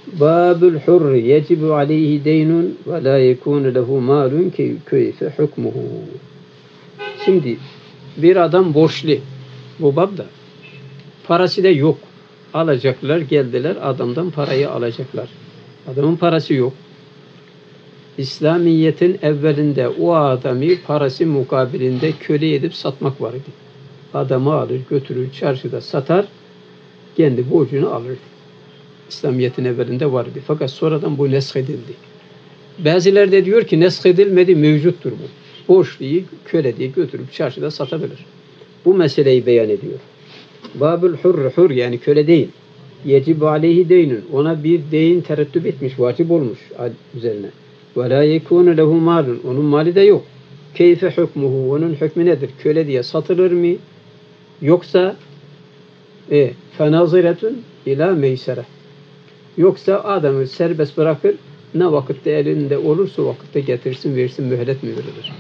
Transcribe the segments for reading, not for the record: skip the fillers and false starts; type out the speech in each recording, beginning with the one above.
Babul hurri yecibu aleyhi deynun ve la yekunu lehu malun keyfe hukmuhu. Şimdi bir adam borçlu. Bu babda. Parası da yok. Alacaklar, geldiler adamdan parayı alacaklar. Adamın parası yok. İslamiyet'in evvelinde o adamı parası mukabilinde köle edip satmak vardı. Adamı alır, götürür, çarşıda satar, kendi borcunu alır. İslamiyet'in evvelinde vardı. Fakat sonradan bu neshedildi. Bazıları da diyor ki neshedilmedi, mevcuttur bu. Borçluyu köle diye götürüp çarşıda satabilir. Bu meseleyi beyan ediyor. Babul hur yani köle değil. Yecibu aleyhi deynun. Ona bir deyin terettüp etmiş, vacip olmuş üzerine. Ve la yekunu lehu malun. Onun mali de yok. Keyfe hukmuhu. Onun hükmü nedir? Köle diye satılır mı? Yoksa fenaziretun ila meysere. Yoksa adamı serbest bırakır, ne vakitte elinde olursa vakitte getirsin, versin, mühlet mi verilir?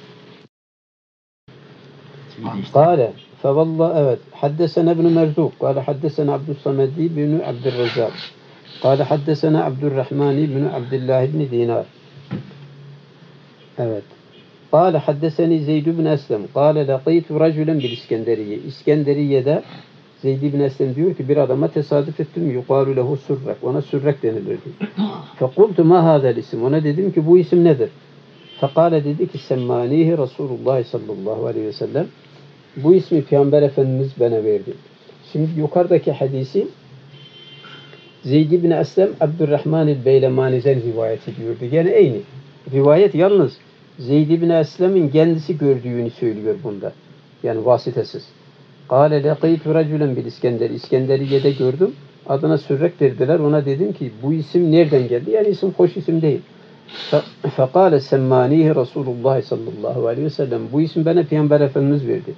Kâle fevallah evet. Haddesena ibn Merzuk. Kâle haddesena Abdüssamedi ibn Abdurrezzak. Kâle haddesena Abdurrahman ibn Abdullah ibn Dinar. Evet. Kâle haddeseni Zeyd ibn Eslem. Kâle laqîtu raculen bil İskenderiye. İskenderiye'de Zeyd ibn Eslem diyor ki bir adama tesadüf ettim. Yuqalu lehu sürrek. Ona sürrek denilirdi. Fekultu ma hâzel isim. Ona dedim ki bu isim nedir? Fekâle dedi ki semmânihi Resulullah sallallahu aleyhi ve sellem. Bu ismi Peygamber Efendimiz bana verdi. Şimdi yukarıdaki hadisi Zeyd ibn Eslem Abdurrahman el-Beylemani'den rivayet ediyordu. Yani aynı. Rivayet yalnız Zeyd ibn Eslem'in kendisi gördüğünü söylüyor bunda. Yani vasitesiz. Kâle leqîtu raculen bil İskender. İskenderiye'de gördüm. Adına sürrek dediler. Ona dedim ki bu isim nereden geldi? Yani isim hoş isim değil. Fekâle semmânihi Resulullah sallallahu aleyhi ve sellem. Bu isim bana Peygamber Efendimiz verdi.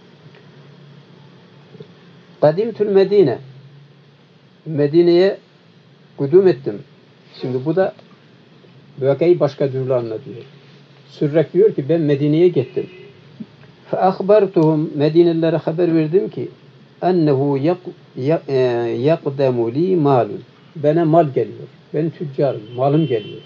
Kadimtül Medine. Medine'ye kudum ettim. Şimdi bu da vakayı başka türlü anlatıyor. Sürrek diyor ki ben Medine'ye gittim. فَاَخْبَرْتُهُمْ Medinelilere haber verdim ki ennehu yakdemu li malun. Bana mal geliyor. Ben tüccarım. Malım geliyor.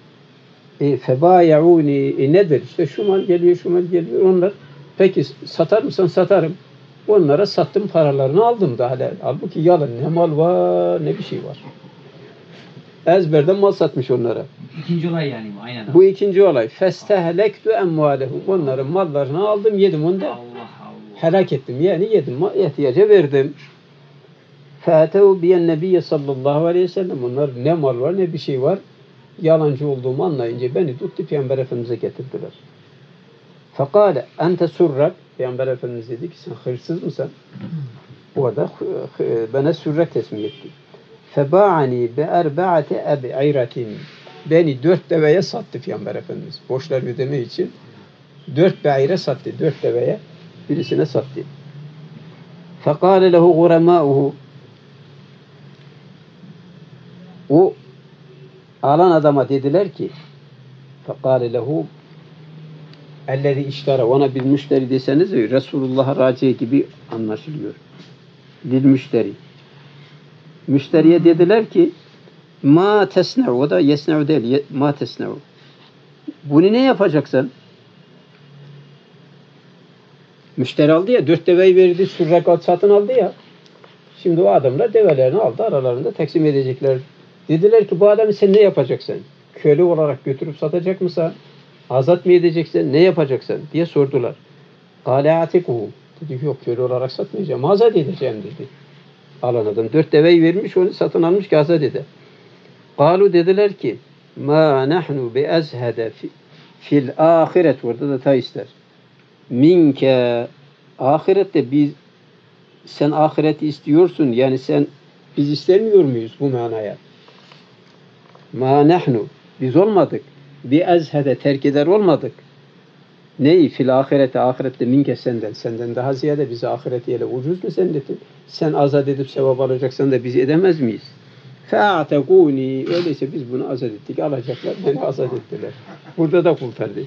Febayauni nedir? İşte şu mal geliyor, şu mal geliyor. Onlar peki satar mısın? Satarım. Onlara sattım, paralarını aldım da hala. Halbuki yalan. Ne mal var, ne bir şey var. Ezberden mal satmış onlara. İkinci olay yani bu. Aynen. Bu ikinci olay. Festehlektu emvalehum. Onların mallarını aldım, yedim onu da. Allah Allah. Helak ettim. Yani yedim, ihtiyaca verdim. Fâtev biyen nebiyye sallallahu aleyhi ve sellem. Onlar ne mal var, ne bir şey var. Yalancı olduğumu anlayınca beni tuttu Peygamber Efendimiz'e getirdiler. Fekâle ente surrak. Peygamber Efendimiz dedi ki sen hırsız mısın? O da bana sürrek teslim etti. Febâ'ani be erba'ate eb'iratin. Beni 4 deveye sattı Peygamber Efendimiz. Borçlar ödeme için 4 be'ire sattı. 4 deveye birisine sattı. Fekâle lehu guremâuhu. O alan adama dediler ki fekâle lehu ellezî iştara. Ona bir müşteri deseniz Resulullah'a raci gibi anlaşılıyor. Lil müşteri. Müşteriye dediler ki ma tesne'u. O da yesne'u değil. Ma tesne'u. Bunu ne yapacaksın? Müşteri aldı ya. 4 deveyi verdi. Sürrekat satın aldı ya. Şimdi o adamlar develerini aldı. Aralarında taksim edecekler. Dediler ki bu adamı sen ne yapacaksın? Köle olarak götürüp satacak mısın? Azat mı edeceksin? Ne yapacaksın? Diye sordular. Kâle atikuhu. Dedi yok köle olarak satmayacağım. Azat edeceğim dedi. Alan adam 4 deveyi vermiş, onu satın almış ki azat eder. Kalu dediler ki ma nahnu bi azhada fil ahiret. Orada da ta ister. Minke ahirette sen ahireti istiyorsun. Yani biz istemiyor muyuz bu manaya? Ma nahnu biz olmadık. Bi azhada terk eder olmadık. Neyi? Fil ahirete ahirette minke senden daha ziyade bize ahiretiyle ucuz mu sendetin? Sen azat edip sevap alacaksan da biz edemez miyiz? Fe'atekûni. Öyleyse biz bunu azat ettik. Alacaklar. Beni azat ettiler. Burada da kurtardı.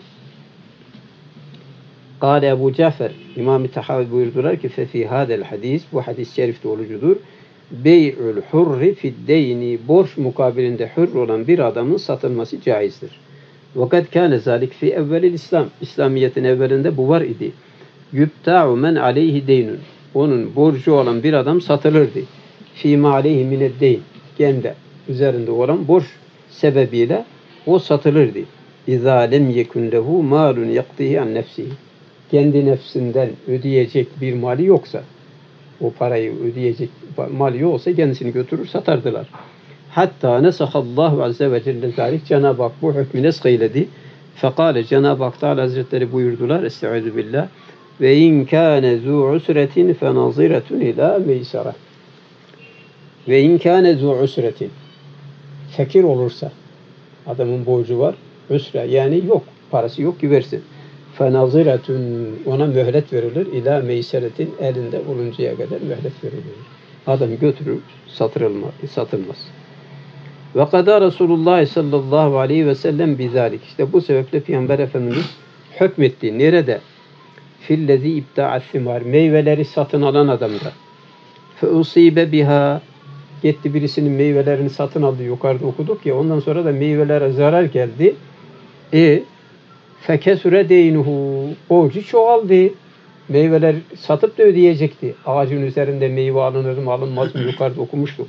Kâle Ebu Cafer. İmam-ı Tahavi buyurdular ki fefî hâdel hadis. Bu hadis-i şerif doğrucudur. bey'ül hurri fiddeyni, borç mukabilinde hür olan bir adamın satılması caizdir. Vakat kâne zâlik fi evvelil İslam. İslamiyet'in evvelinde bu var idi. Yübta'u men aleyhi deynun. Onun borcu olan bir adam satılırdı. Fîmâ aleyhi mineddeyn. Kendi üzerinde olan borç sebebiyle o satılırdı. İzâ lem yekun lehu mâlun yaktihi an nefsihi. Kendi nefsinden ödeyecek bir mali yoksa, o parayı ödeyecek mali yoksa kendisini götürür satardılar. Hatta nesahallahu azze ve celle zalik. Cenab-ı Hak bu hükmü neskeyledi. Fekale, Cenab-ı Hak Teala Hazretleri buyurdular. Estaizu billah. Ve in kâne zû usretin fe naziretun ilâ meysara. Ve in kâne zû usretin. Fakir olursa, adamın borcu var, üsre yani yok, parası yok ki versin. Fe naziretun, ona mühlet verilir. İlâ meyseretin, elinde oluncaya kadar mühlet verilir. Adam götürür, satılmaz. Ve kadâ Resulullah sallallahu aleyhi ve sellem bizalik. İşte bu sebeple Peygamber Efendimiz hükmetti. Nerede? Fillezî ibta'as simar. Meyveleri satın alan adamda. Fe usibe biha. Gitti birisinin meyvelerini satın aldı. Yukarıda okuduk ya. Ondan sonra da meyvelere zarar geldi. Fekesure deynuhu. Borcu çoğaldı. Meyveler satıp da ödeyecekti. Ağacın üzerinde meyve alınır mı alınmaz mı yukarıda okumuştuk.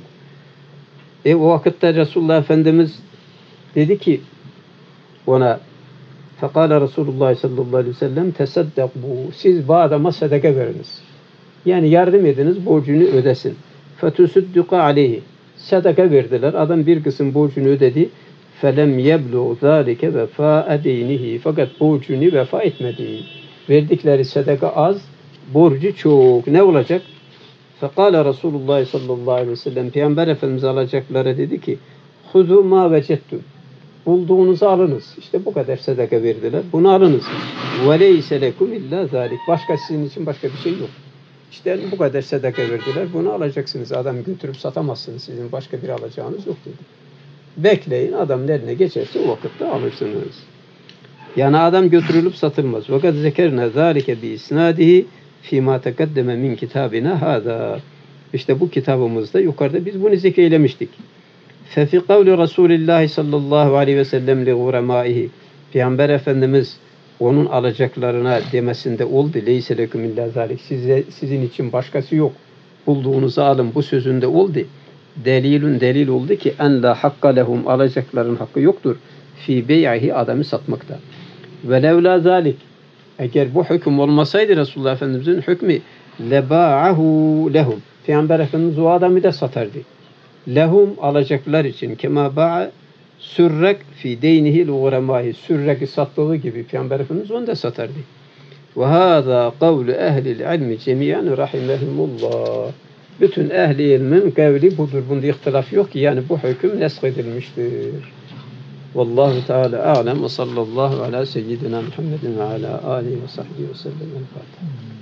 O vakitte Resulullah Efendimiz dedi ki ona, fekâle Resulullah sallallahu aleyhi ve sellem tesaddakû, siz bu adama sadaka veriniz. Yani yardım ediniz, borcunu ödesin. Fetusudduka aleyhi, sadaka verdiler. Adam bir kısım borcunu ödedi. Felem yeblu zâlike vefâ'e deynihi, fakat borcunu vefa etmedi. Verdikleri sadaka az, borcu çok. Ne olacak? Fekâle Resulullah sallallahu aleyhi ve sellem, Peygamber Efendimiz alacaklara dedi ki, huzû mâ vecettum. Bulduğunuzu alınız. İşte bu kadar sadaka verdiler. Bunu alınız. Ve leyse lekum illa zâlik. Başka sizin için başka bir şey yok. İşte bu kadar sadaka verdiler. Bunu alacaksınız. Adam götürüp satamazsınız. Sizin başka bir alacağınız yok dedi. Bekleyin. Adam eline geçerse o vakitte alırsınız. Yani adam götürülüp satılmaz. Fakat zekerna zâlike bi isnâdihi fîmâ tekeddeme min kitabina hâzâ. İşte bu kitabımızda yukarıda biz bunu zikreylemiştik. Fefi kavli Resulullah sallallahu aleyhi ve sellem li guremâihi. Peygamber Efendimiz onun alacaklarına demesinde oldu. Leyse leküm illa zâlik. Sizin için başkası yok. Bulduğunuzu alın. Bu sözünde oldu. Delil oldu ki en la hakka lehum, alacakların hakkı yoktur. Fi bey'ihi, adamı satmakta. Ve levla zâlik. Eğer bu hüküm olmasaydı Resulullah Efendimiz'in hükmü lebâ'ahu lehum. Peygamber Efendimiz o adamı da satardı. Lehum, alacaklar için. Kema ba'a sürrek fi deynihi l'uğremâhi. Sürrek'i sattığı gibi Peygamber Efendimiz onu da satardı. Ve hâzâ kavlu ehlil ilmi cemiyan rahimehumullah. Bütün ehli ilmin kavli budur. Bunda ihtilaf yok ki yani bu hüküm nesk edilmiştir. Vallahu Teala a'lem ve sallallahu ala seyyidina Muhammedin ve ala alihi ve sahbihi ve sellem. El Fatiha.